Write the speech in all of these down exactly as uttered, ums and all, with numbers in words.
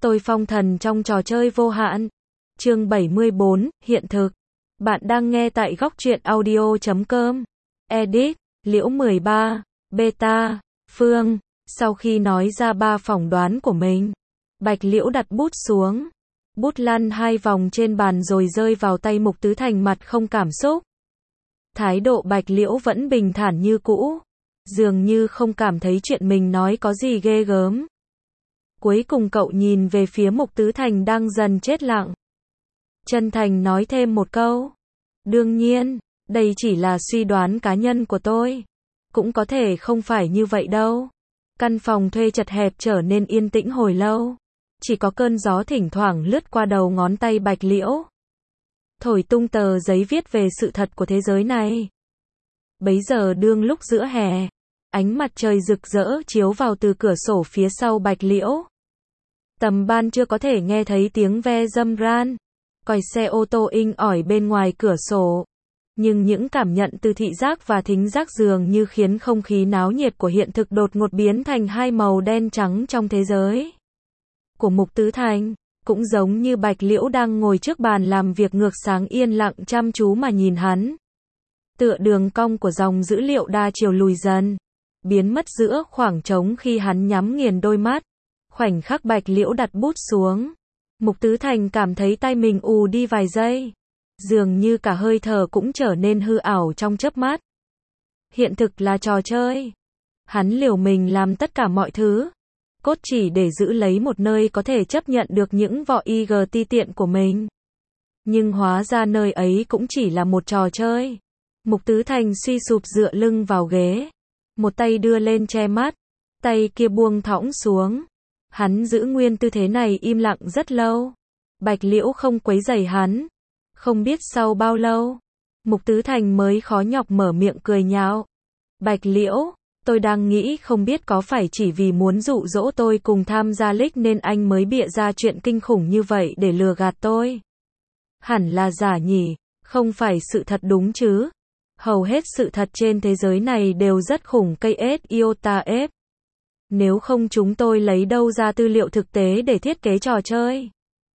Tôi phong thần trong trò chơi vô hạn. Chương bảy mươi bốn, hiện thực. Bạn đang nghe tại góc truyện audio chấm com. Edit, Liễu mười ba, Beta, Phương. Sau khi nói ra ba phỏng đoán của mình, Bạch Liễu đặt bút xuống. Bút lăn hai vòng trên bàn rồi rơi vào tay Mục Tứ Thành, mặt không cảm xúc. Thái độ Bạch Liễu vẫn bình thản như cũ, dường như không cảm thấy chuyện mình nói có gì ghê gớm. Cuối cùng cậu nhìn về phía Mục Tứ Thành đang dần chết lặng. Chân thành nói thêm một câu. Đương nhiên, đây chỉ là suy đoán cá nhân của tôi. Cũng có thể không phải như vậy đâu. Căn phòng thuê chật hẹp trở nên yên tĩnh hồi lâu. Chỉ có cơn gió thỉnh thoảng lướt qua đầu ngón tay Bạch Liễu, thổi tung tờ giấy viết về sự thật của thế giới này. Bấy giờ đương lúc giữa hè, ánh mặt trời rực rỡ chiếu vào từ cửa sổ phía sau Bạch Liễu. Tầm ban trưa có thể nghe thấy tiếng ve râm ran, còi xe ô tô inh ỏi bên ngoài cửa sổ. Nhưng những cảm nhận từ thị giác và thính giác dường như khiến không khí náo nhiệt của hiện thực đột ngột biến thành hai màu đen trắng trong thế giới của Mục Tứ Thành. Cũng giống như Bạch Liễu đang ngồi trước bàn làm việc ngược sáng yên lặng chăm chú mà nhìn hắn. Tựa đường cong của dòng dữ liệu đa chiều lùi dần, biến mất giữa khoảng trống khi hắn nhắm nghiền đôi mắt. Khoảnh khắc Bạch Liễu đặt bút xuống, Mục Tứ Thành cảm thấy tay mình ù đi vài giây. Dường như cả hơi thở cũng trở nên hư ảo trong chớp mắt. Hiện thực là trò chơi. Hắn liều mình làm tất cả mọi thứ, cốt chỉ để giữ lấy một nơi có thể chấp nhận được những vỏ i giê ti tiện của mình. Nhưng hóa ra nơi ấy cũng chỉ là một trò chơi. Mục Tứ Thành suy sụp dựa lưng vào ghế, một tay đưa lên che mắt, tay kia buông thõng xuống. Hắn giữ nguyên tư thế này im lặng rất lâu. Bạch Liễu không quấy rầy hắn. Không biết sau bao lâu, Mục Tứ Thành mới khó nhọc mở miệng cười nhạo. Bạch Liễu, tôi đang nghĩ không biết có phải chỉ vì muốn dụ dỗ tôi cùng tham gia league nên anh mới bịa ra chuyện kinh khủng như vậy để lừa gạt tôi. Hẳn là giả nhỉ, không phải sự thật đúng chứ. Hầu hết sự thật trên thế giới này đều rất khủng cây ét iota F. Nếu không chúng tôi lấy đâu ra tư liệu thực tế để thiết kế trò chơi.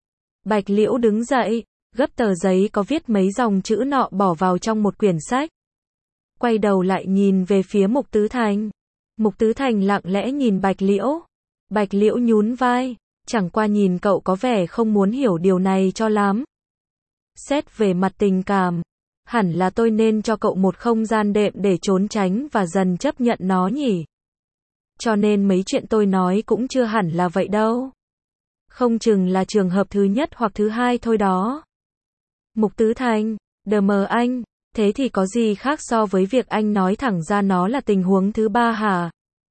Bạch Liễu đứng dậy, gấp tờ giấy có viết mấy dòng chữ nọ bỏ vào trong một quyển sách. Quay đầu lại nhìn về phía Mục Tứ Thành. Mục Tứ Thành lặng lẽ nhìn Bạch Liễu. Bạch Liễu nhún vai, chẳng qua nhìn cậu có vẻ không muốn hiểu điều này cho lắm. Xét về mặt tình cảm, hẳn là tôi nên cho cậu một không gian đệm để trốn tránh và dần chấp nhận nó nhỉ. Cho nên mấy chuyện tôi nói cũng chưa hẳn là vậy đâu. Không chừng là trường hợp thứ nhất hoặc thứ hai thôi đó. Mục Tứ Thành, đờ mờ anh, thế thì có gì khác so với việc anh nói thẳng ra nó là tình huống thứ ba hả?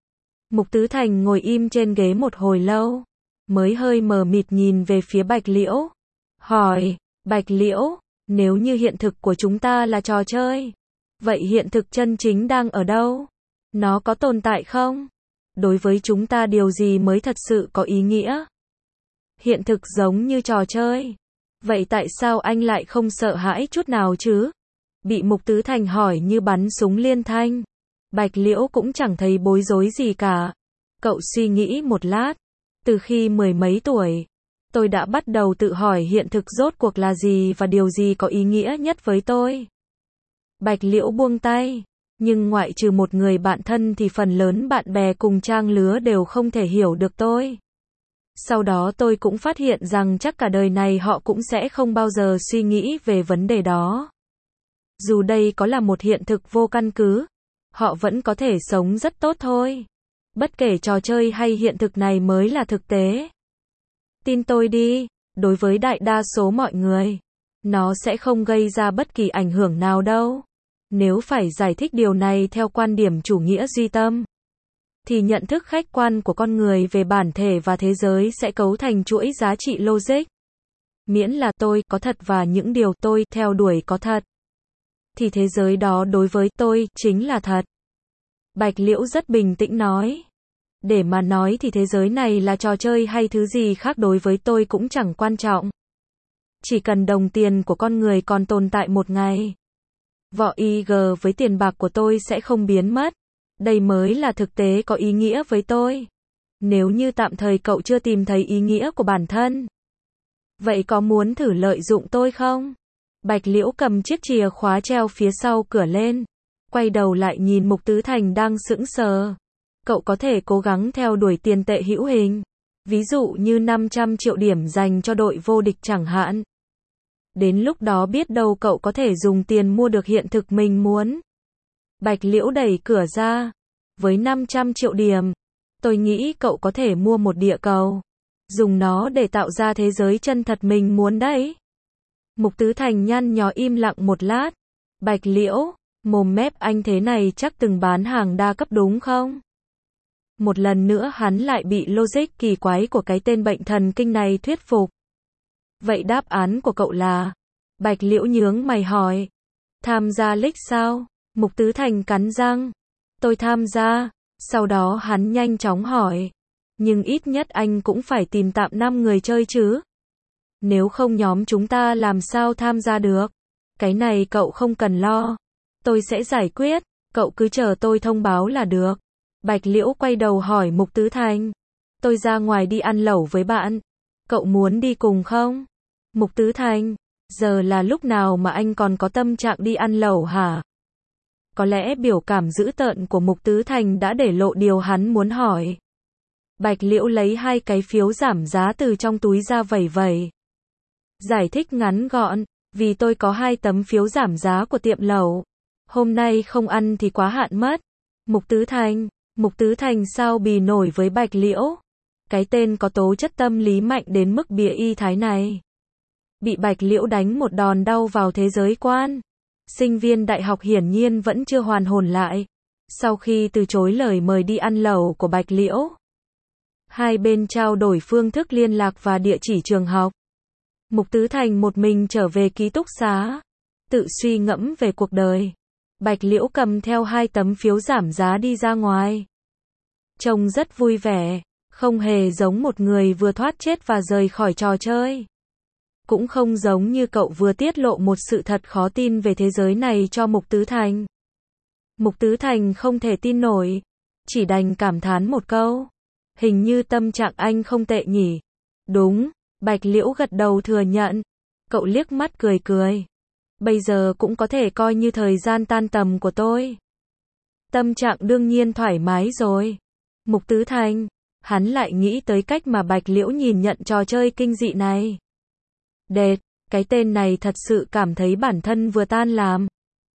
Mục Tứ Thành ngồi im trên ghế một hồi lâu, mới hơi mờ mịt nhìn về phía Bạch Liễu. Hỏi, Bạch Liễu, nếu như hiện thực của chúng ta là trò chơi, vậy hiện thực chân chính đang ở đâu? Nó có tồn tại không? Đối với chúng ta điều gì mới thật sự có ý nghĩa? Hiện thực giống như trò chơi. Vậy tại sao anh lại không sợ hãi chút nào chứ? Bị Mục Tứ Thành hỏi như bắn súng liên thanh. Bạch Liễu cũng chẳng thấy bối rối gì cả. Cậu suy nghĩ một lát. Từ khi mười mấy tuổi, tôi đã bắt đầu tự hỏi hiện thực rốt cuộc là gì và điều gì có ý nghĩa nhất với tôi. Bạch Liễu buông tay. Nhưng ngoại trừ một người bạn thân thì phần lớn bạn bè cùng trang lứa đều không thể hiểu được tôi. Sau đó tôi cũng phát hiện rằng chắc cả đời này họ cũng sẽ không bao giờ suy nghĩ về vấn đề đó. Dù đây có là một hiện thực vô căn cứ, họ vẫn có thể sống rất tốt thôi. Bất kể trò chơi hay hiện thực này mới là thực tế. Tin tôi đi, đối với đại đa số mọi người, nó sẽ không gây ra bất kỳ ảnh hưởng nào đâu. Nếu phải giải thích điều này theo quan điểm chủ nghĩa duy tâm, thì nhận thức khách quan của con người về bản thể và thế giới sẽ cấu thành chuỗi giá trị logic. Miễn là tôi có thật và những điều tôi theo đuổi có thật, thì thế giới đó đối với tôi chính là thật. Bạch Liễu rất bình tĩnh nói. Để mà nói thì thế giới này là trò chơi hay thứ gì khác đối với tôi cũng chẳng quan trọng. Chỉ cần đồng tiền của con người còn tồn tại một ngày, vỏ i giê với tiền bạc của tôi sẽ không biến mất. Đây mới là thực tế có ý nghĩa với tôi. Nếu như tạm thời cậu chưa tìm thấy ý nghĩa của bản thân, vậy có muốn thử lợi dụng tôi không? Bạch Liễu cầm chiếc chìa khóa treo phía sau cửa lên, quay đầu lại nhìn Mục Tứ Thành đang sững sờ. Cậu có thể cố gắng theo đuổi tiền tệ hữu hình, ví dụ như năm trăm triệu điểm dành cho đội vô địch chẳng hạn. Đến lúc đó biết đâu cậu có thể dùng tiền mua được hiện thực mình muốn. Bạch Liễu đẩy cửa ra. Với năm trăm triệu điểm, tôi nghĩ cậu có thể mua một địa cầu, dùng nó để tạo ra thế giới chân thật mình muốn đấy. Mục Tứ Thành nhăn nhó im lặng một lát. Bạch Liễu, mồm mép anh thế này chắc từng bán hàng đa cấp đúng không? Một lần nữa hắn lại bị logic kỳ quái của cái tên bệnh thần kinh này thuyết phục. Vậy đáp án của cậu là? Bạch Liễu nhướng mày hỏi. Tham gia league sao? Mục Tứ Thành cắn răng. Tôi tham gia. Sau đó hắn nhanh chóng hỏi. Nhưng ít nhất anh cũng phải tìm tạm năm người chơi chứ. Nếu không nhóm chúng ta làm sao tham gia được? Cái này cậu không cần lo. Tôi sẽ giải quyết. Cậu cứ chờ tôi thông báo là được. Bạch Liễu quay đầu hỏi Mục Tứ Thành. Tôi ra ngoài đi ăn lẩu với bạn. Cậu muốn đi cùng không? Mục Tứ Thành. Giờ là lúc nào mà anh còn có tâm trạng đi ăn lẩu hả? Có lẽ biểu cảm dữ tợn của Mục Tứ Thành đã để lộ điều hắn muốn hỏi. Bạch Liễu lấy hai cái phiếu giảm giá từ trong túi ra vẩy vẩy. Giải thích ngắn gọn, vì tôi có hai tấm phiếu giảm giá của tiệm lẩu. Hôm nay không ăn thì quá hạn mất. Mục Tứ Thành, Mục Tứ Thành sao bì nổi với Bạch Liễu? Cái tên có tố chất tâm lý mạnh đến mức bìa y thái này. Bị Bạch Liễu đánh một đòn đau vào thế giới quan. Sinh viên đại học hiển nhiên vẫn chưa hoàn hồn lại. Sau khi từ chối lời mời đi ăn lẩu của Bạch Liễu, hai bên trao đổi phương thức liên lạc và địa chỉ trường học. Mục Tứ Thành một mình trở về ký túc xá, tự suy ngẫm về cuộc đời. Bạch Liễu cầm theo hai tấm phiếu giảm giá đi ra ngoài. Trông rất vui vẻ, không hề giống một người vừa thoát chết và rời khỏi trò chơi. Cũng không giống như cậu vừa tiết lộ một sự thật khó tin về thế giới này cho Mục Tứ Thành. Mục Tứ Thành không thể tin nổi, chỉ đành cảm thán một câu. Hình như tâm trạng anh không tệ nhỉ? Đúng, Bạch Liễu gật đầu thừa nhận. Cậu liếc mắt cười cười. Bây giờ cũng có thể coi như thời gian tan tầm của tôi. Tâm trạng đương nhiên thoải mái rồi. Mục Tứ Thành, hắn lại nghĩ tới cách mà Bạch Liễu nhìn nhận trò chơi kinh dị này. Đệt, cái tên này thật sự cảm thấy bản thân vừa tan làm.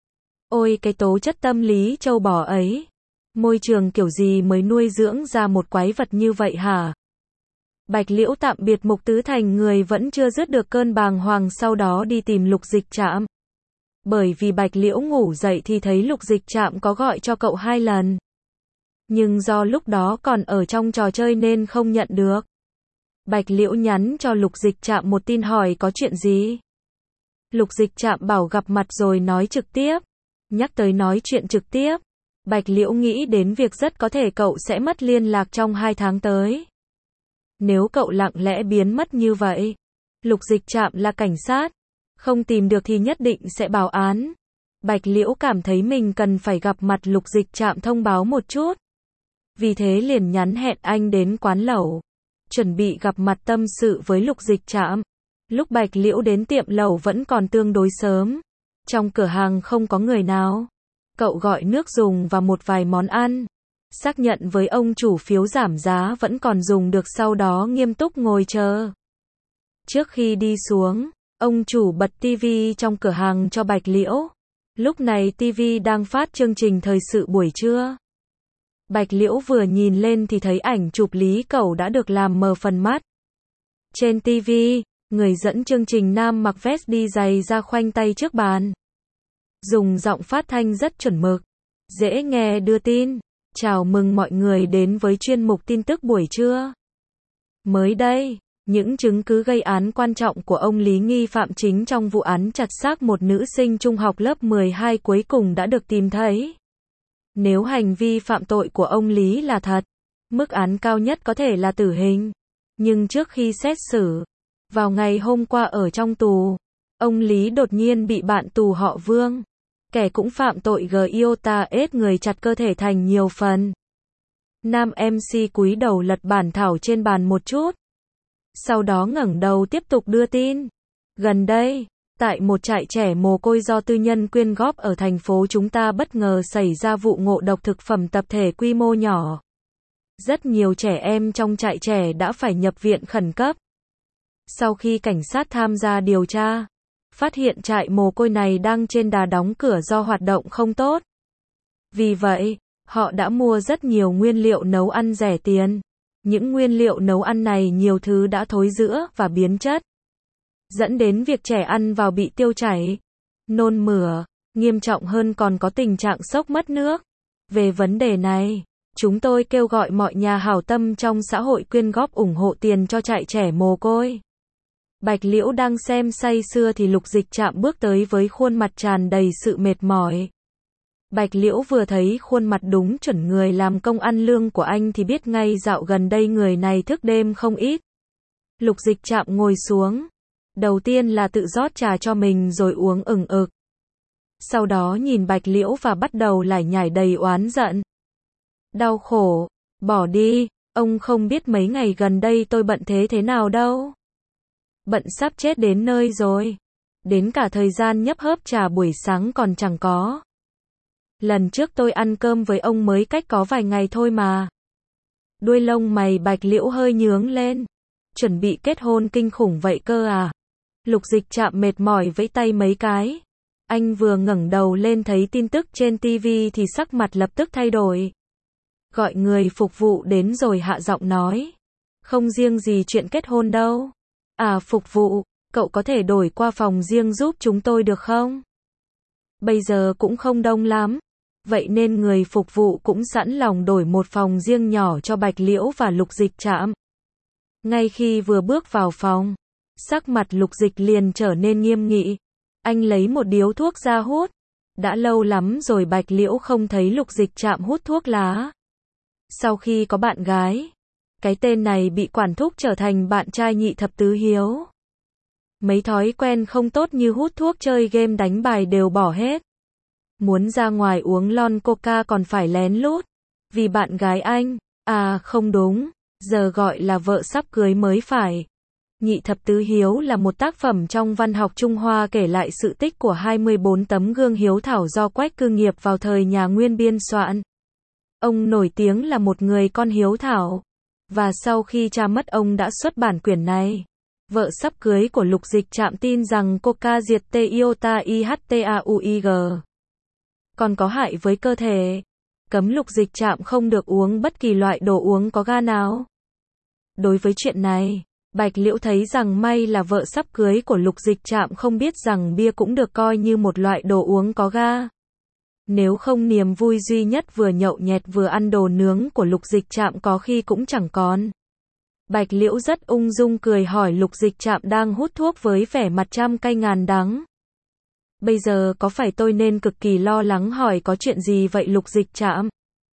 Ôi cái tố chất tâm lý trâu bò ấy. Môi trường kiểu gì mới nuôi dưỡng ra một quái vật như vậy hả? Bạch Liễu tạm biệt Mục Tứ Thành, người vẫn chưa dứt được cơn bàng hoàng, sau đó đi tìm Lục Dịch Trạm. Bởi vì Bạch Liễu ngủ dậy thì thấy Lục Dịch Trạm có gọi cho cậu hai lần. Nhưng do lúc đó còn ở trong trò chơi nên không nhận được. Bạch Liễu nhắn cho Lục Dịch Trạm một tin hỏi có chuyện gì. Lục Dịch Trạm bảo gặp mặt rồi nói trực tiếp. Nhắc tới nói chuyện trực tiếp, Bạch Liễu nghĩ đến việc rất có thể cậu sẽ mất liên lạc trong hai tháng tới. Nếu cậu lặng lẽ biến mất như vậy, Lục Dịch Trạm là cảnh sát, không tìm được thì nhất định sẽ báo án. Bạch Liễu cảm thấy mình cần phải gặp mặt Lục Dịch Trạm thông báo một chút. Vì thế liền nhắn hẹn anh đến quán lẩu, chuẩn bị gặp mặt tâm sự với Lục Dịch Trạm. Lúc Bạch Liễu đến tiệm lẩu vẫn còn tương đối sớm. Trong cửa hàng không có người nào. Cậu gọi nước dùng và một vài món ăn. Xác nhận với ông chủ phiếu giảm giá vẫn còn dùng được, sau đó nghiêm túc ngồi chờ. Trước khi đi xuống, ông chủ bật tivi trong cửa hàng cho Bạch Liễu. Lúc này tivi đang phát chương trình thời sự buổi trưa. Bạch Liễu vừa nhìn lên thì thấy ảnh chụp Lý Cẩu đã được làm mờ phần mắt. Trên tivi, người dẫn chương trình nam mặc vest đi giày ra khoanh tay trước bàn. Dùng giọng phát thanh rất chuẩn mực, dễ nghe đưa tin. Chào mừng mọi người đến với chuyên mục tin tức buổi trưa. Mới đây, những chứng cứ gây án quan trọng của ông Lý, nghi phạm chính trong vụ án chặt xác một nữ sinh trung học lớp mười hai cuối cùng đã được tìm thấy. Nếu hành vi phạm tội của ông Lý là thật, mức án cao nhất có thể là tử hình. Nhưng trước khi xét xử, vào ngày hôm qua ở trong tù, ông Lý đột nhiên bị bạn tù họ Vương, kẻ cũng phạm tội giota ết người, chặt cơ thể thành nhiều phần. Nam em xê cúi đầu lật bản thảo trên bàn một chút. Sau đó ngẩng đầu tiếp tục đưa tin. Gần đây, tại một trại trẻ mồ côi do tư nhân quyên góp ở thành phố chúng ta bất ngờ xảy ra vụ ngộ độc thực phẩm tập thể quy mô nhỏ. Rất nhiều trẻ em trong trại trẻ đã phải nhập viện khẩn cấp. Sau khi cảnh sát tham gia điều tra, phát hiện trại mồ côi này đang trên đà đóng cửa do hoạt động không tốt. Vì vậy, họ đã mua rất nhiều nguyên liệu nấu ăn rẻ tiền. Những nguyên liệu nấu ăn này nhiều thứ đã thối rữa và biến chất, dẫn đến việc trẻ ăn vào bị tiêu chảy, nôn mửa, nghiêm trọng hơn còn có tình trạng sốc mất nước. Về vấn đề này, chúng tôi kêu gọi mọi nhà hảo tâm trong xã hội quyên góp ủng hộ tiền cho trại trẻ mồ côi. Bạch Liễu đang xem say sưa thì Lục Dịch Trạm bước tới với khuôn mặt tràn đầy sự mệt mỏi. Bạch Liễu vừa thấy khuôn mặt đúng chuẩn người làm công ăn lương của anh thì biết ngay dạo gần đây người này thức đêm không ít. Lục Dịch Trạm ngồi xuống. Đầu tiên là tự rót trà cho mình rồi uống ừng ực. Sau đó nhìn Bạch Liễu và bắt đầu lải nhải đầy oán giận. Đau khổ, bỏ đi, ông không biết mấy ngày gần đây tôi bận thế thế nào đâu. Bận sắp chết đến nơi rồi. Đến cả thời gian nhấp hớp trà buổi sáng còn chẳng có. Lần trước tôi ăn cơm với ông mới cách có vài ngày thôi mà. Đuôi lông mày Bạch Liễu hơi nhướng lên. Chuẩn bị kết hôn kinh khủng vậy cơ à? Lục Dịch Trạm mệt mỏi vẫy tay mấy cái. Anh vừa ngẩng đầu lên thấy tin tức trên ti vi thì sắc mặt lập tức thay đổi. Gọi người phục vụ đến rồi hạ giọng nói. Không riêng gì chuyện kết hôn đâu. À phục vụ, cậu có thể đổi qua phòng riêng giúp chúng tôi được không? Bây giờ cũng không đông lắm. Vậy nên người phục vụ cũng sẵn lòng đổi một phòng riêng nhỏ cho Bạch Liễu và Lục Dịch Trạm. Ngay khi vừa bước vào phòng, sắc mặt Lục Dịch liền trở nên nghiêm nghị. Anh lấy một điếu thuốc ra hút. Đã lâu lắm rồi Bạch Liễu không thấy Lục Dịch Trạm hút thuốc lá. Sau khi có bạn gái, cái tên này bị quản thúc trở thành bạn trai nhị thập tứ hiếu. Mấy thói quen không tốt như hút thuốc chơi game đánh bài đều bỏ hết. Muốn ra ngoài uống lon coca còn phải lén lút. Vì bạn gái anh, à không đúng, giờ gọi là vợ sắp cưới mới phải. Nhị thập tứ hiếu là một tác phẩm trong văn học Trung Hoa kể lại sự tích của hai mươi bốn tấm gương hiếu thảo do Quách Cư Nghiệp vào thời nhà Nguyên biên soạn. Ông nổi tiếng là một người con hiếu thảo. Và sau khi cha mất ông đã xuất bản quyển này. Vợ sắp cưới của Lục Dịch Trạm tin rằng coca diệt T iota I H T A U I G. Còn có hại với cơ thể. Cấm Lục Dịch Trạm không được uống bất kỳ loại đồ uống có ga nào. Đối với chuyện này, Bạch Liễu thấy rằng may là vợ sắp cưới của Lục Dịch Trạm không biết rằng bia cũng được coi như một loại đồ uống có ga. Nếu không niềm vui duy nhất vừa nhậu nhẹt vừa ăn đồ nướng của Lục Dịch Trạm có khi cũng chẳng còn. Bạch Liễu rất ung dung cười hỏi Lục Dịch Trạm đang hút thuốc với vẻ mặt trăm cay ngàn đắng. Bây giờ có phải tôi nên cực kỳ lo lắng hỏi có chuyện gì vậy Lục Dịch Trạm?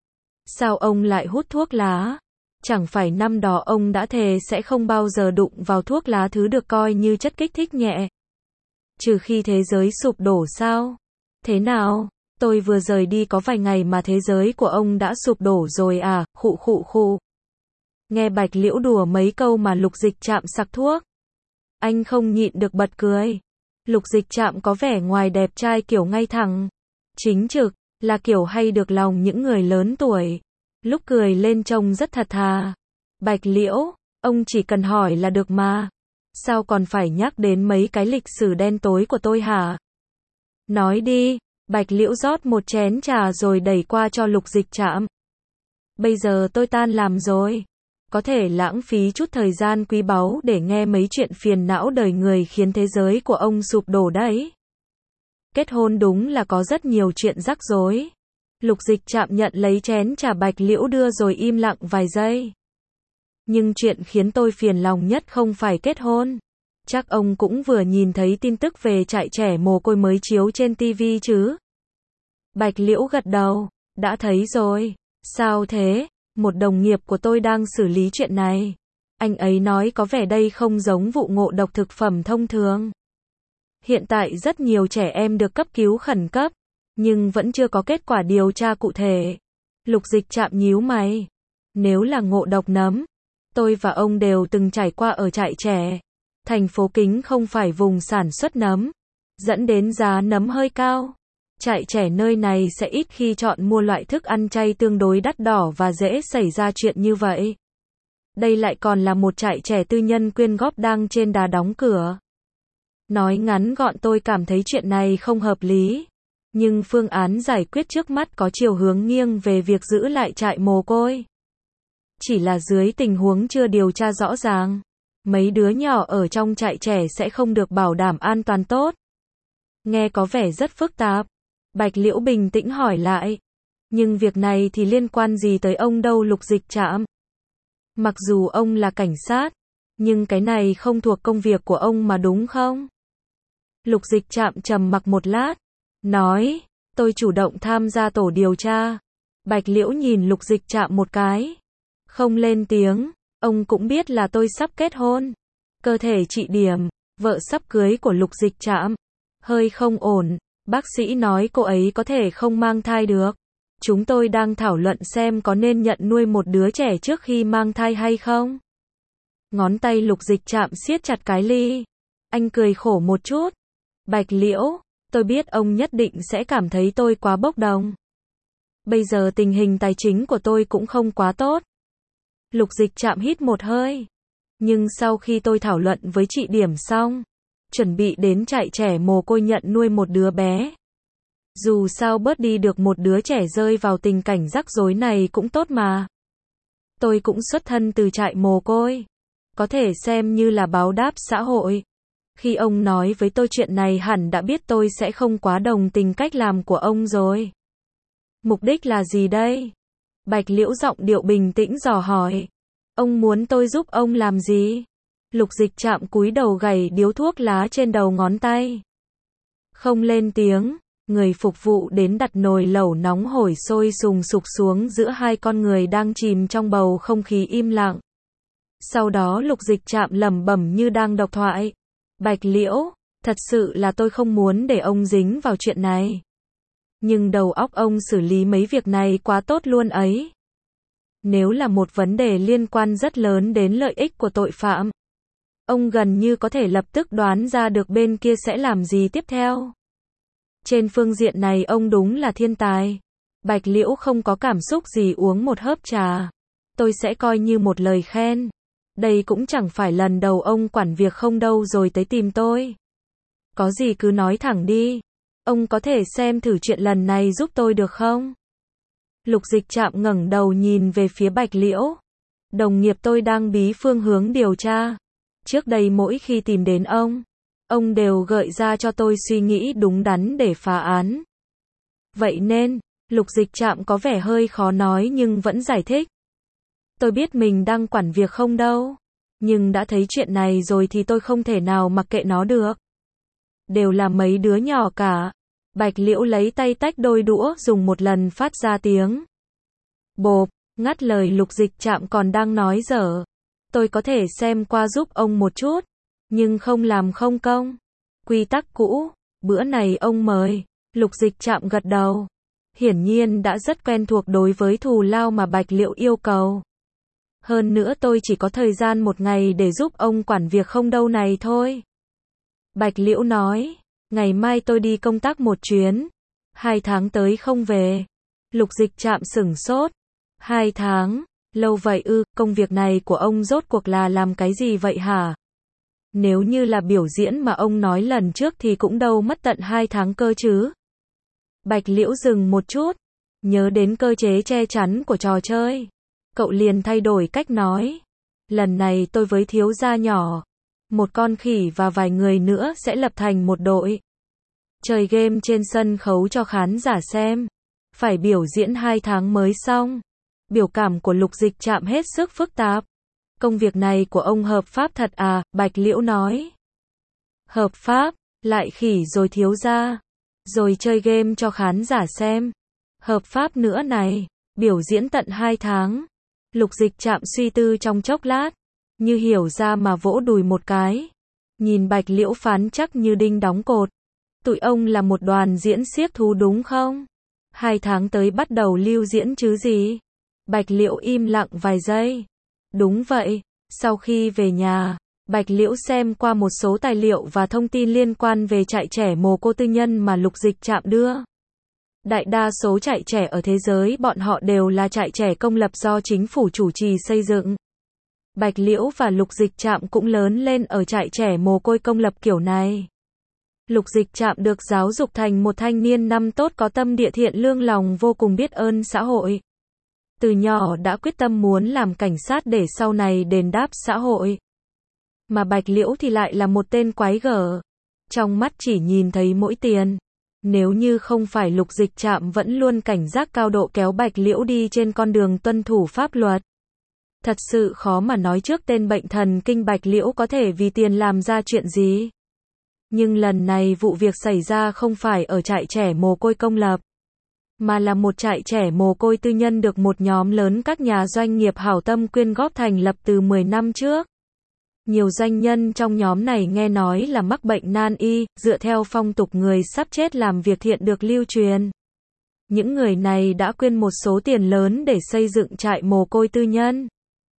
Sao ông lại hút thuốc lá? Chẳng phải năm đó ông đã thề sẽ không bao giờ đụng vào thuốc lá thứ được coi như chất kích thích nhẹ. Trừ khi thế giới sụp đổ sao? Thế nào? Tôi vừa rời đi có vài ngày mà thế giới của ông đã sụp đổ rồi à? Khụ khụ khụ. Nghe Bạch Liễu đùa mấy câu mà Lục Dịch Trạm sặc thuốc. Anh không nhịn được bật cười. Lục Dịch Trạm có vẻ ngoài đẹp trai kiểu ngay thẳng, chính trực, là kiểu hay được lòng những người lớn tuổi. Lúc cười lên trông rất thật thà. Bạch Liễu, ông chỉ cần hỏi là được mà. Sao còn phải nhắc đến mấy cái lịch sử đen tối của tôi hả? Nói đi. Bạch Liễu rót một chén trà rồi đẩy qua cho Lục Dịch Trạm. Bây giờ tôi tan làm rồi. Có thể lãng phí chút thời gian quý báu để nghe mấy chuyện phiền não đời người khiến thế giới của ông sụp đổ đấy. Kết hôn đúng là có rất nhiều chuyện rắc rối. Lục Dịch Trạm nhận lấy chén trà Bạch Liễu đưa rồi im lặng vài giây. Nhưng chuyện khiến tôi phiền lòng nhất không phải kết hôn. Chắc ông cũng vừa nhìn thấy tin tức về trại trẻ mồ côi mới chiếu trên ti vi chứ? Bạch Liễu gật đầu. Đã thấy rồi. Sao thế? Một đồng nghiệp của tôi đang xử lý chuyện này. Anh ấy nói có vẻ đây không giống vụ ngộ độc thực phẩm thông thường. Hiện tại rất nhiều trẻ em được cấp cứu khẩn cấp, nhưng vẫn chưa có kết quả điều tra cụ thể. Lục Dịch Trạm nhíu mày. Nếu là ngộ độc nấm, tôi và ông đều từng trải qua ở trại trẻ. Thành phố Kính không phải vùng sản xuất nấm, dẫn đến giá nấm hơi cao. Trại trẻ nơi này sẽ ít khi chọn mua loại thức ăn chay tương đối đắt đỏ và dễ xảy ra chuyện như vậy. Đây lại còn là một trại trẻ tư nhân quyên góp đang trên đà đóng cửa. Nói ngắn gọn, tôi cảm thấy chuyện này không hợp lý. Nhưng phương án giải quyết trước mắt có chiều hướng nghiêng về việc giữ lại trại mồ côi. Chỉ là dưới tình huống chưa điều tra rõ ràng, mấy đứa nhỏ ở trong trại trẻ sẽ không được bảo đảm an toàn tốt. Nghe có vẻ rất phức tạp. Bạch Liễu bình tĩnh hỏi lại. Nhưng việc này thì liên quan gì tới ông đâu Lục Dịch Trạm? Mặc dù ông là cảnh sát, nhưng cái này không thuộc công việc của ông mà đúng không? Lục Dịch Trạm trầm mặc một lát, nói, tôi chủ động tham gia tổ điều tra. Bạch Liễu nhìn Lục Dịch Trạm một cái, không lên tiếng. Ông cũng biết là tôi sắp kết hôn. Cơ thể chị Điểm, vợ sắp cưới của Lục Dịch Trạm, hơi không ổn. Bác sĩ nói cô ấy có thể không mang thai được. Chúng tôi đang thảo luận xem có nên nhận nuôi một đứa trẻ trước khi mang thai hay không. Ngón tay Lục Dịch Trạm siết chặt cái ly. Anh cười khổ một chút. Bạch Liễu, tôi biết ông nhất định sẽ cảm thấy tôi quá bốc đồng. Bây giờ tình hình tài chính của tôi cũng không quá tốt. Lục Dịch Trạm hít một hơi. Nhưng sau khi tôi thảo luận với chị Điểm xong, chuẩn bị đến trại trẻ mồ côi nhận nuôi một đứa bé. Dù sao bớt đi được một đứa trẻ rơi vào tình cảnh rắc rối này cũng tốt mà. Tôi cũng xuất thân từ trại mồ côi. Có thể xem như là báo đáp xã hội. Khi ông nói với tôi chuyện này hẳn đã biết tôi sẽ không quá đồng tình cách làm của ông rồi. Mục đích là gì đây? Bạch Liễu giọng điệu bình tĩnh dò hỏi. Ông muốn tôi giúp ông làm gì? Lục Dịch Trạm cúi đầu gảy điếu thuốc lá trên đầu ngón tay. Không lên tiếng, người phục vụ đến đặt nồi lẩu nóng hổi sôi sùng sục xuống giữa hai con người đang chìm trong bầu không khí im lặng. Sau đó Lục Dịch Trạm lẩm bẩm như đang độc thoại. Bạch Liễu, thật sự là tôi không muốn để ông dính vào chuyện này. Nhưng đầu óc ông xử lý mấy việc này quá tốt luôn ấy. Nếu là một vấn đề liên quan rất lớn đến lợi ích của tội phạm, ông gần như có thể lập tức đoán ra được bên kia sẽ làm gì tiếp theo. Trên phương diện này ông đúng là thiên tài. Bạch Liễu không có cảm xúc gì uống một hớp trà. Tôi sẽ coi như một lời khen. Đây cũng chẳng phải lần đầu ông quản việc không đâu rồi tới tìm tôi. Có gì cứ nói thẳng đi. Ông có thể xem thử chuyện lần này giúp tôi được không? Lục Dịch Trạm ngẩng đầu nhìn về phía Bạch Liễu. Đồng nghiệp tôi đang bí phương hướng điều tra. Trước đây mỗi khi tìm đến ông, ông đều gợi ra cho tôi suy nghĩ đúng đắn để phá án. Vậy nên, Lục Dịch Trạm có vẻ hơi khó nói nhưng vẫn giải thích. Tôi biết mình đang quản việc không đâu. Nhưng đã thấy chuyện này rồi thì tôi không thể nào mặc kệ nó được. Đều là mấy đứa nhỏ cả. Bạch Liễu lấy tay tách đôi đũa dùng một lần phát ra tiếng. Bộp, ngắt lời Lục Dịch Trạm còn đang nói dở. Tôi có thể xem qua giúp ông một chút, nhưng không làm không công. Quy tắc cũ, bữa này ông mời. Lục Dịch Trạm gật đầu. Hiển nhiên đã rất quen thuộc đối với thù lao mà Bạch Liễu yêu cầu. Hơn nữa tôi chỉ có thời gian một ngày để giúp ông quản việc không đâu này thôi. Bạch Liễu nói, ngày mai tôi đi công tác một chuyến. Hai tháng tới không về. Lục Dịch Trạm sửng sốt. Hai tháng, lâu vậy ư, công việc này của ông rốt cuộc là làm cái gì vậy hả? Nếu như là biểu diễn mà ông nói lần trước thì cũng đâu mất tận hai tháng cơ chứ. Bạch Liễu dừng một chút, nhớ đến cơ chế che chắn của trò chơi. Cậu liền thay đổi cách nói. Lần này tôi với thiếu gia nhỏ, một con khỉ và vài người nữa sẽ lập thành một đội. Chơi game trên sân khấu cho khán giả xem. Phải biểu diễn hai tháng mới xong. Biểu cảm của Lục Dịch Trạm hết sức phức tạp. Công việc này của ông hợp pháp thật à? Bạch Liễu nói. Hợp pháp, lại khỉ rồi thiếu gia. Rồi chơi game cho khán giả xem. Hợp pháp nữa này. Biểu diễn tận hai tháng. Lục Dịch Trạm suy tư trong chốc lát. Như hiểu ra mà vỗ đùi một cái. Nhìn Bạch Liễu phán chắc như đinh đóng cột. Tụi ông là một đoàn diễn xiếc thú đúng không? Hai tháng tới bắt đầu lưu diễn chứ gì? Bạch Liễu im lặng vài giây. Đúng vậy, sau khi về nhà, Bạch Liễu xem qua một số tài liệu và thông tin liên quan về trại trẻ mồ côi tư nhân mà Lục Dịch Trạm đưa. Đại đa số trại trẻ ở thế giới bọn họ đều là trại trẻ công lập do chính phủ chủ trì xây dựng. Bạch Liễu và Lục Dịch Trạm cũng lớn lên ở trại trẻ mồ côi công lập kiểu này. Lục Dịch Trạm được giáo dục thành một thanh niên năm tốt có tâm địa thiện lương lòng vô cùng biết ơn xã hội. Từ nhỏ đã quyết tâm muốn làm cảnh sát để sau này đền đáp xã hội. Mà Bạch Liễu thì lại là một tên quái gở. Trong mắt chỉ nhìn thấy mỗi tiền. Nếu như không phải Lục Dịch Trạm vẫn luôn cảnh giác cao độ kéo Bạch Liễu đi trên con đường tuân thủ pháp luật. Thật sự khó mà nói trước tên bệnh thần kinh Bạch Liễu có thể vì tiền làm ra chuyện gì. Nhưng lần này vụ việc xảy ra không phải ở trại trẻ mồ côi công lập, mà là một trại trẻ mồ côi tư nhân được một nhóm lớn các nhà doanh nghiệp hảo tâm quyên góp thành lập từ mười năm trước. Nhiều doanh nhân trong nhóm này nghe nói là mắc bệnh nan y, dựa theo phong tục người sắp chết làm việc thiện được lưu truyền. Những người này đã quyên một số tiền lớn để xây dựng trại mồ côi tư nhân.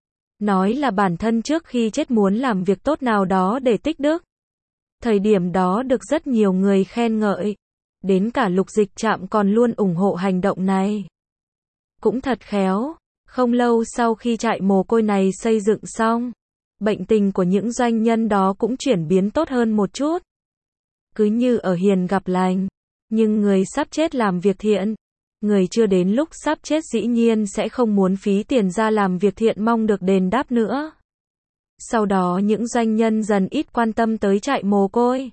Nói là bản thân trước khi chết muốn làm việc tốt nào đó để tích đức. Thời điểm đó được rất nhiều người khen ngợi. Đến cả Lục Dịch Trạm còn luôn ủng hộ hành động này. Cũng thật khéo, không lâu sau khi trại mồ côi này xây dựng xong, bệnh tình của những doanh nhân đó cũng chuyển biến tốt hơn một chút. Cứ như ở hiền gặp lành, nhưng người sắp chết làm việc thiện, người chưa đến lúc sắp chết dĩ nhiên sẽ không muốn phí tiền ra làm việc thiện mong được đền đáp nữa. Sau đó những doanh nhân dần ít quan tâm tới trại mồ côi.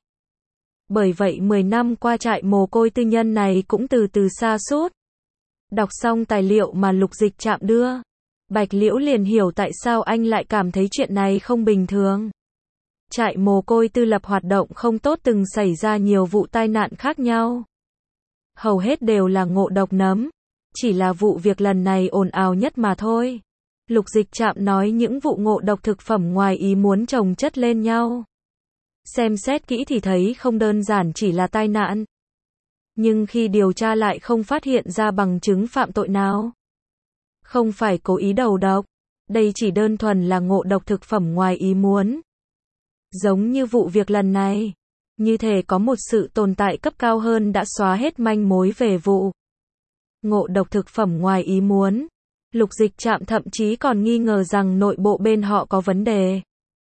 Bởi vậy mười năm qua trại mồ côi tư nhân này cũng từ từ sa sút. Đọc xong tài liệu mà Lục Dịch Trạm đưa, Bạch Liễu liền hiểu tại sao anh lại cảm thấy chuyện này không bình thường. Trại mồ côi tư lập hoạt động không tốt từng xảy ra nhiều vụ tai nạn khác nhau. Hầu hết đều là ngộ độc nấm. Chỉ là vụ việc lần này ồn ào nhất mà thôi. Lục Dịch Trạm nói những vụ ngộ độc thực phẩm ngoài ý muốn chồng chất lên nhau. Xem xét kỹ thì thấy không đơn giản chỉ là tai nạn. Nhưng khi điều tra lại không phát hiện ra bằng chứng phạm tội nào. Không phải cố ý đầu độc. Đây chỉ đơn thuần là ngộ độc thực phẩm ngoài ý muốn. Giống như vụ việc lần này. Như thể có một sự tồn tại cấp cao hơn đã xóa hết manh mối về vụ ngộ độc thực phẩm ngoài ý muốn. Lục Dịch Trạm thậm chí còn nghi ngờ rằng nội bộ bên họ có vấn đề.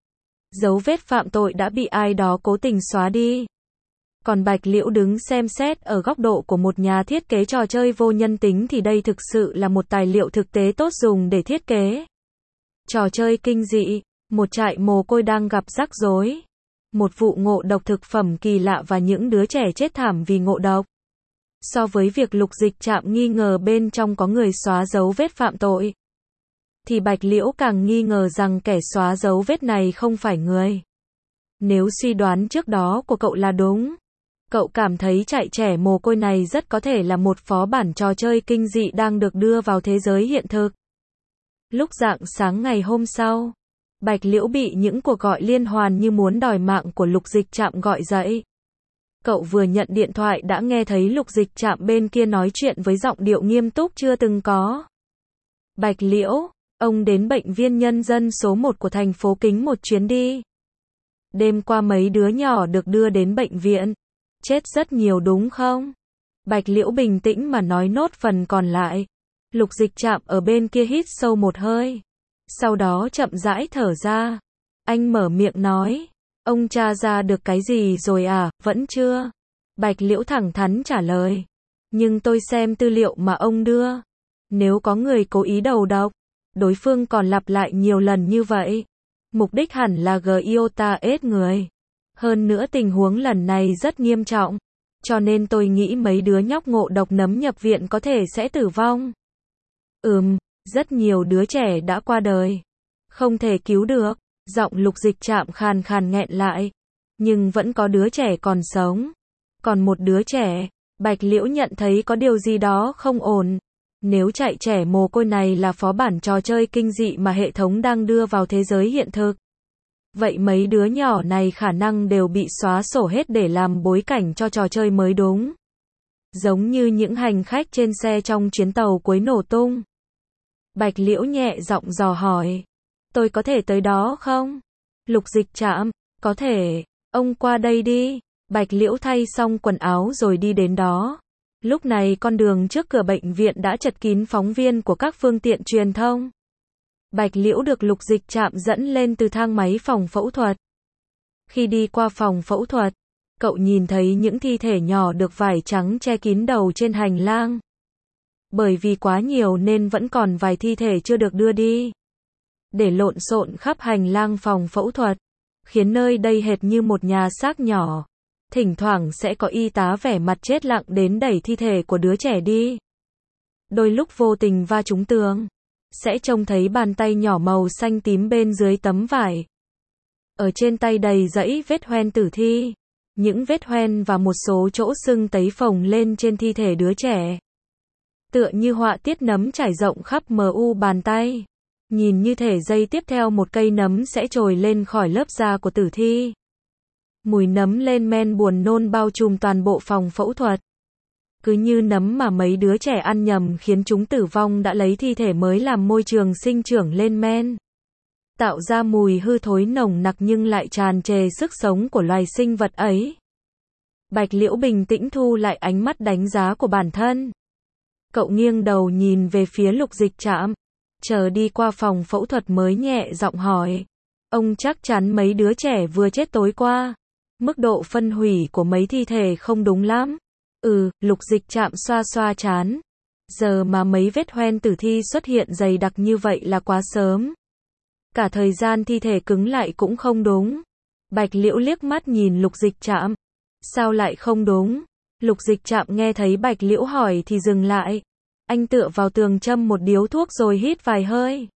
Dấu vết phạm tội đã bị ai đó cố tình xóa đi. Còn Bạch Liễu đứng xem xét ở góc độ của một nhà thiết kế trò chơi vô nhân tính thì đây thực sự là một tài liệu thực tế tốt dùng để thiết kế. Trò chơi kinh dị, một trại mồ côi đang gặp rắc rối. Một vụ ngộ độc thực phẩm kỳ lạ và những đứa trẻ chết thảm vì ngộ độc. So với việc Lục Dịch Trạm nghi ngờ bên trong có người xóa dấu vết phạm tội, thì Bạch Liễu càng nghi ngờ rằng kẻ xóa dấu vết này không phải người. Nếu suy đoán trước đó của cậu là đúng, cậu cảm thấy trại trẻ mồ côi này rất có thể là một phó bản trò chơi kinh dị đang được đưa vào thế giới hiện thực. Lúc rạng sáng ngày hôm sau, Bạch Liễu bị những cuộc gọi liên hoàn như muốn đòi mạng của Lục Dịch Trạm gọi dậy. Cậu vừa nhận điện thoại đã nghe thấy Lục Dịch Trạm bên kia nói chuyện với giọng điệu nghiêm túc chưa từng có. Bạch Liễu, ông đến bệnh viện nhân dân số một của thành phố Kính một chuyến đi. Đêm qua mấy đứa nhỏ được đưa đến bệnh viện. Chết rất nhiều đúng không? Bạch Liễu bình tĩnh mà nói nốt phần còn lại. Lục Dịch Trạm ở bên kia hít sâu một hơi. Sau đó chậm rãi thở ra. Anh mở miệng nói. Ông tra ra được cái gì rồi à? Vẫn chưa. Bạch Liễu thẳng thắn trả lời. Nhưng tôi xem tư liệu mà ông đưa. Nếu có người cố ý đầu độc, đối phương còn lặp lại nhiều lần như vậy. Mục đích hẳn là giota ết người. Hơn nữa tình huống lần này rất nghiêm trọng. Cho nên tôi nghĩ mấy đứa nhóc ngộ độc nấm nhập viện có thể sẽ tử vong. Ừm, rất nhiều đứa trẻ đã qua đời. Không thể cứu được. Giọng Lục Dịch Trạm khàn khàn nghẹn lại. Nhưng vẫn có đứa trẻ còn sống. Còn một đứa trẻ, Bạch Liễu nhận thấy có điều gì đó không ổn. Nếu trại trẻ mồ côi này là phó bản trò chơi kinh dị mà hệ thống đang đưa vào thế giới hiện thực, vậy mấy đứa nhỏ này khả năng đều bị xóa sổ hết để làm bối cảnh cho trò chơi mới đúng. Giống như những hành khách trên xe trong chuyến tàu cuối nổ tung. Bạch Liễu nhẹ giọng dò hỏi. Tôi có thể tới đó không? Lục Dịch Trạm, có thể, ông qua đây đi. Bạch Liễu thay xong quần áo rồi đi đến đó. Lúc này con đường trước cửa bệnh viện đã chật kín phóng viên của các phương tiện truyền thông. Bạch Liễu được Lục Dịch Trạm dẫn lên từ thang máy phòng phẫu thuật. Khi đi qua phòng phẫu thuật, cậu nhìn thấy những thi thể nhỏ được vải trắng che kín đầu trên hành lang. Bởi vì quá nhiều nên vẫn còn vài thi thể chưa được đưa đi. Để lộn xộn khắp hành lang phòng phẫu thuật, khiến nơi đây hệt như một nhà xác nhỏ. Thỉnh thoảng sẽ có y tá vẻ mặt chết lặng đến đẩy thi thể của đứa trẻ đi. Đôi lúc vô tình va trúng tường, sẽ trông thấy bàn tay nhỏ màu xanh tím bên dưới tấm vải. Ở trên tay đầy dãy vết hoen tử thi. Những vết hoen và một số chỗ sưng tấy phồng lên trên thi thể đứa trẻ. Tựa như họa tiết nấm trải rộng khắp mờ u bàn tay. Nhìn như thể giây tiếp theo một cây nấm sẽ trồi lên khỏi lớp da của tử thi. Mùi nấm lên men buồn nôn bao trùm toàn bộ phòng phẫu thuật. Cứ như nấm mà mấy đứa trẻ ăn nhầm khiến chúng tử vong đã lấy thi thể mới làm môi trường sinh trưởng lên men. Tạo ra mùi hư thối nồng nặc nhưng lại tràn trề sức sống của loài sinh vật ấy. Bạch Liễu bình tĩnh thu lại ánh mắt đánh giá của bản thân. Cậu nghiêng đầu nhìn về phía Lục Dịch Trạm. Chờ đi qua phòng phẫu thuật mới nhẹ giọng hỏi. Ông chắc chắn mấy đứa trẻ vừa chết tối qua. Mức độ phân hủy của mấy thi thể không đúng lắm. Ừ, Lục Dịch Trạm xoa xoa trán. Giờ mà mấy vết hoen tử thi xuất hiện dày đặc như vậy là quá sớm. Cả thời gian thi thể cứng lại cũng không đúng. Bạch Liễu liếc mắt nhìn Lục Dịch Trạm. Sao lại không đúng? Lục Dịch Trạm nghe thấy Bạch Liễu hỏi thì dừng lại. Anh tựa vào tường châm một điếu thuốc rồi hít vài hơi.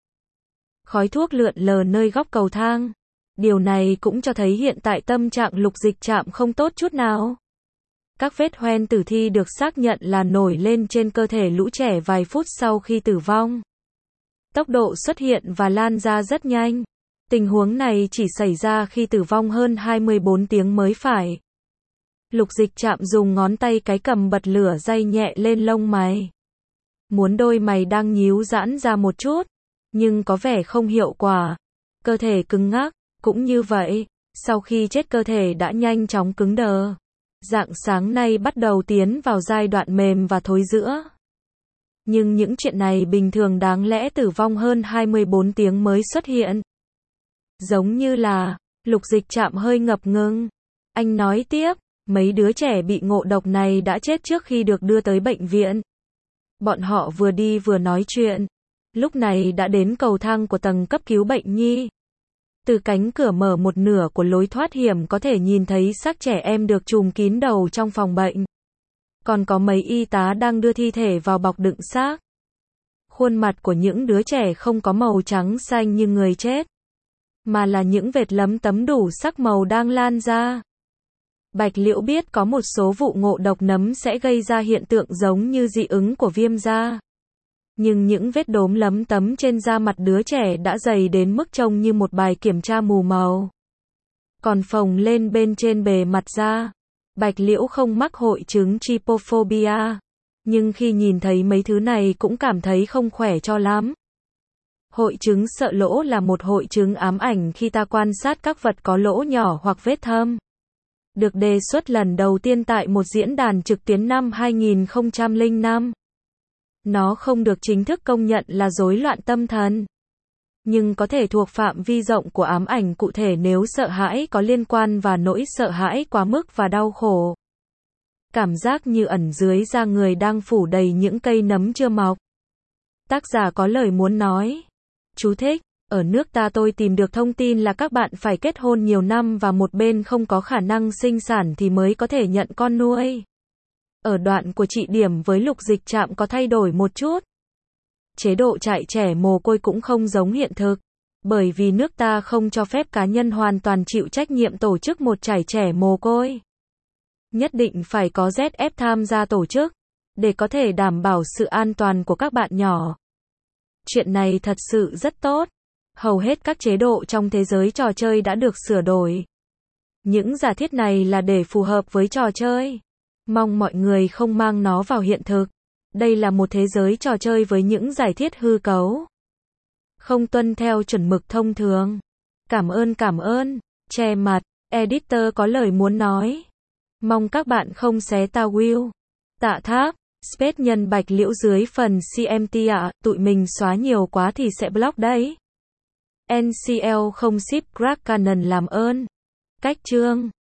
Khói thuốc lượn lờ nơi góc cầu thang. Điều này cũng cho thấy hiện tại tâm trạng Lục Dịch Trạm không tốt chút nào. Các vết hoen tử thi được xác nhận là nổi lên trên cơ thể lũ trẻ vài phút sau khi tử vong. Tốc độ xuất hiện và lan ra rất nhanh. Tình huống này chỉ xảy ra khi tử vong hơn hai mươi bốn tiếng mới phải. Lục Dịch Trạm dùng ngón tay cái cầm bật lửa day nhẹ lên lông mày. Muốn đôi mày đang nhíu giãn ra một chút, nhưng có vẻ không hiệu quả. Cơ thể cứng ngắc, cũng như vậy, sau khi chết cơ thể đã nhanh chóng cứng đờ. Rạng sáng nay bắt đầu tiến vào giai đoạn mềm và thối rữa. Nhưng những chuyện này bình thường đáng lẽ tử vong hơn hai mươi bốn tiếng mới xuất hiện. Giống như là, Lục Dịch Trạm hơi ngập ngừng. Anh nói tiếp, mấy đứa trẻ bị ngộ độc này đã chết trước khi được đưa tới bệnh viện. Bọn họ vừa đi vừa nói chuyện. Lúc này đã đến cầu thang của tầng cấp cứu bệnh nhi. Từ cánh cửa mở một nửa của lối thoát hiểm có thể nhìn thấy xác trẻ em được trùm kín đầu trong phòng bệnh. Còn có mấy y tá đang đưa thi thể vào bọc đựng xác. Khuôn mặt của những đứa trẻ không có màu trắng xanh như người chết, mà là những vệt lấm tấm đủ sắc màu đang lan ra. Bạch Liễu biết có một số vụ ngộ độc nấm sẽ gây ra hiện tượng giống như dị ứng của viêm da. Nhưng những vết đốm lấm tấm trên da mặt đứa trẻ đã dày đến mức trông như một bài kiểm tra mù màu. Còn phồng lên bên trên bề mặt da. Bạch Liễu không mắc hội chứng trypophobia. Nhưng khi nhìn thấy mấy thứ này cũng cảm thấy không khỏe cho lắm. Hội chứng sợ lỗ là một hội chứng ám ảnh khi ta quan sát các vật có lỗ nhỏ hoặc vết thâm. Được đề xuất lần đầu tiên tại một diễn đàn trực tuyến năm hai nghìn không trăm lẻ năm. Nó không được chính thức công nhận là rối loạn tâm thần, nhưng có thể thuộc phạm vi rộng của ám ảnh cụ thể nếu sợ hãi có liên quan và nỗi sợ hãi quá mức và đau khổ. Cảm giác như ẩn dưới da người đang phủ đầy những cây nấm chưa mọc. Tác giả có lời muốn nói. Chú thích: ở nước ta tôi tìm được thông tin là các bạn phải kết hôn nhiều năm và một bên không có khả năng sinh sản thì mới có thể nhận con nuôi. Ở đoạn của chị điểm với Lục Dịch Trạm có thay đổi một chút. Chế độ trại trẻ mồ côi cũng không giống hiện thực, bởi vì nước ta không cho phép cá nhân hoàn toàn chịu trách nhiệm tổ chức một trại trẻ mồ côi. Nhất định phải có Z F tham gia tổ chức, để có thể đảm bảo sự an toàn của các bạn nhỏ. Chuyện này thật sự rất tốt. Hầu hết các chế độ trong thế giới trò chơi đã được sửa đổi. Những giả thiết này là để phù hợp với trò chơi. Mong mọi người không mang nó vào hiện thực. Đây là một thế giới trò chơi với những giải thiết hư cấu. Không tuân theo chuẩn mực thông thường. Cảm ơn cảm ơn. Che mặt. Editor có lời muốn nói. Mong các bạn không xé ta Will. Tạ tháp. Space nhân bạch liễu dưới phần xê em tê ạ, tụi mình xóa nhiều quá thì sẽ block đấy. en xê lờ không ship Crack Cannon làm ơn. Cách chương.